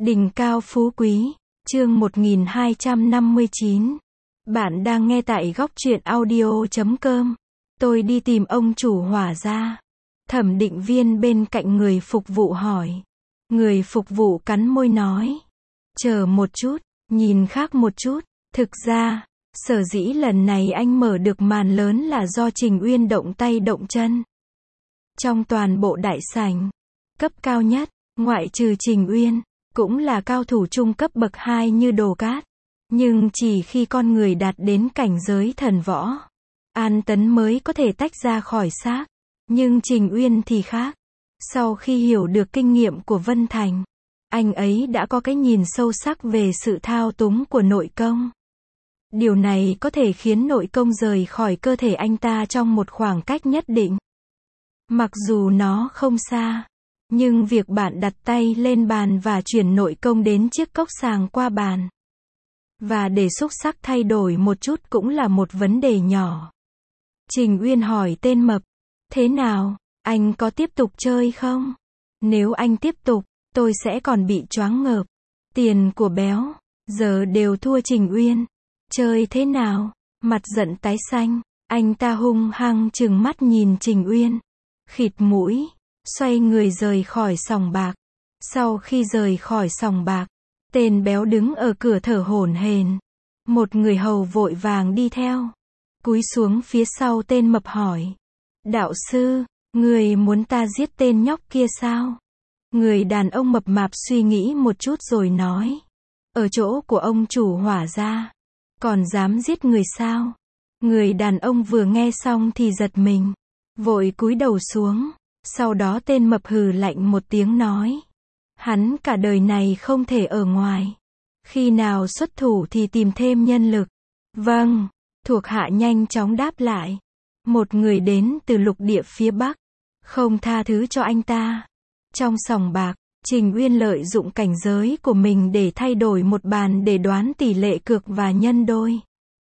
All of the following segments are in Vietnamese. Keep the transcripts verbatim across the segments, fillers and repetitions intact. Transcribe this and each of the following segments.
Đỉnh cao phú quý, chương một nghìn hai trăm năm mươi chín. Bạn đang nghe tại góc truyện audio chấm com. Tôi đi tìm ông chủ Hỏa ra. Thẩm định viên bên cạnh người phục vụ hỏi. Người phục vụ cắn môi nói. Chờ một chút, nhìn khác một chút. Thực ra, sở dĩ lần này anh mở được màn lớn là do Trình Uyên động tay động chân. Trong toàn bộ đại sảnh, cấp cao nhất, ngoại trừ Trình Uyên, cũng là cao thủ trung cấp bậc hai như Đồ Cát. Nhưng chỉ khi con người đạt đến cảnh giới thần võ, An Tấn mới có thể tách ra khỏi xác. Nhưng Trình Uyên thì khác. Sau khi hiểu được kinh nghiệm của Vân Thành, anh ấy đã có cái nhìn sâu sắc về sự thao túng của nội công. Điều này có thể khiến nội công rời khỏi cơ thể anh ta trong một khoảng cách nhất định. Mặc dù nó không xa, nhưng việc bạn đặt tay lên bàn và chuyển nội công đến chiếc cốc sàng qua bàn, và để xúc sắc thay đổi một chút cũng là một vấn đề nhỏ. Trình Uyên hỏi tên mập, thế nào, anh có tiếp tục chơi không? Nếu anh tiếp tục, tôi sẽ còn bị choáng ngợp. Tiền của béo, giờ đều thua Trình Uyên. Chơi thế nào? Mặt giận tái xanh, anh ta hung hăng trừng mắt nhìn Trình Uyên. Khịt mũi, xoay người rời khỏi sòng bạc. Sau khi rời khỏi sòng bạc, tên béo đứng ở cửa thở hổn hển. Một người hầu vội vàng đi theo. Cúi xuống phía sau tên mập hỏi. Đạo sư, người muốn ta giết tên nhóc kia sao? Người đàn ông mập mạp suy nghĩ một chút rồi nói. Ở chỗ của ông chủ Hỏa ra, còn dám giết người sao? Người đàn ông vừa nghe xong thì giật mình, vội cúi đầu xuống. Sau đó tên mập hừ lạnh một tiếng nói. Hắn cả đời này không thể ở ngoài. Khi nào xuất thủ thì tìm thêm nhân lực. Vâng, thuộc hạ nhanh chóng đáp lại. Một người đến từ lục địa phía Bắc, không tha thứ cho anh ta. Trong sòng bạc, Trình Uyên lợi dụng cảnh giới của mình để thay đổi một bàn để đoán tỷ lệ cược và nhân đôi.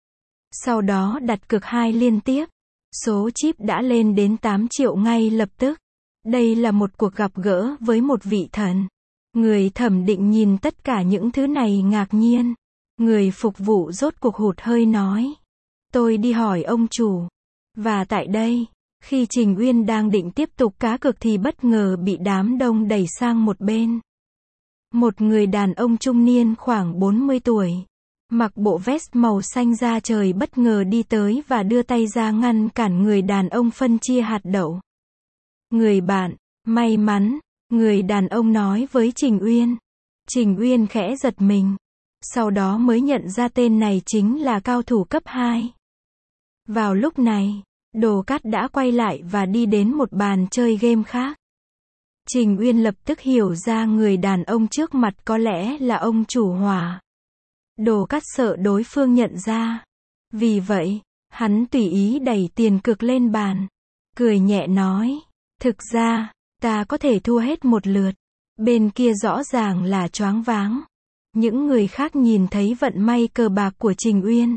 Sau đó đặt cược hai liên tiếp. Số chip đã lên đến tám triệu ngay lập tức. Đây là một cuộc gặp gỡ với một vị thần. Người thẩm định nhìn tất cả những thứ này ngạc nhiên. Người phục vụ rốt cuộc hụt hơi nói. Tôi đi hỏi ông chủ. Và tại đây, khi Trình Uyên đang định tiếp tục cá cược thì bất ngờ bị đám đông đẩy sang một bên. Một người đàn ông trung niên khoảng bốn mươi tuổi, mặc bộ vest màu xanh da trời bất ngờ đi tới và đưa tay ra ngăn cản người đàn ông phân chia hạt đậu. Người bạn, may mắn, người đàn ông nói với Trình Uyên. Trình Uyên khẽ giật mình. Sau đó mới nhận ra tên này chính là cao thủ cấp hai. Vào lúc này, Đồ Cát đã quay lại và đi đến một bàn chơi game khác. Trình Uyên lập tức hiểu ra người đàn ông trước mặt có lẽ là ông chủ Hỏa. Đồ Cát sợ đối phương nhận ra. Vì vậy, hắn tùy ý đẩy tiền cược lên bàn. Cười nhẹ nói. Thực ra, ta có thể thua hết một lượt. Bên kia rõ ràng là choáng váng. Những người khác nhìn thấy vận may cờ bạc của Trình Uyên.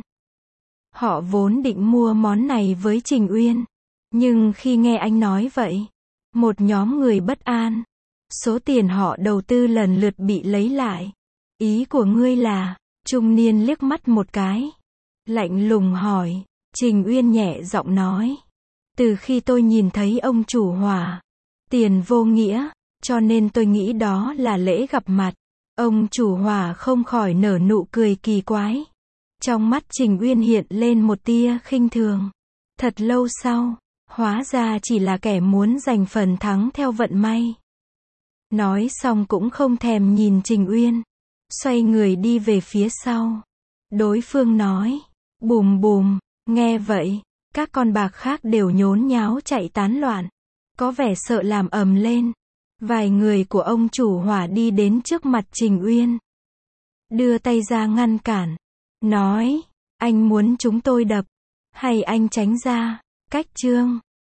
Họ vốn định mua món này với Trình Uyên. Nhưng khi nghe anh nói vậy, một nhóm người bất an. Số tiền họ đầu tư lần lượt bị lấy lại. Ý của ngươi là, trung niên liếc mắt một cái. Lạnh lùng hỏi, Trình Uyên nhẹ giọng nói. Từ khi tôi nhìn thấy ông chủ Hỏa, tiền vô nghĩa, cho nên tôi nghĩ đó là lễ gặp mặt. Ông chủ Hỏa không khỏi nở nụ cười kỳ quái. Trong mắt Trình Uyên hiện lên một tia khinh thường. Thật lâu sau, hóa ra chỉ là kẻ muốn giành phần thắng theo vận may. Nói xong cũng không thèm nhìn Trình Uyên. Xoay người đi về phía sau. Đối phương nói. Bùm bùm, nghe vậy, các con bạc khác đều nhốn nháo chạy tán loạn. Có vẻ sợ làm ầm lên. Vài người của ông chủ Hỏa đi đến trước mặt Trình Uyên. Đưa tay ra ngăn cản. Nói, anh muốn chúng tôi đập, hay anh tránh ra, cách chương.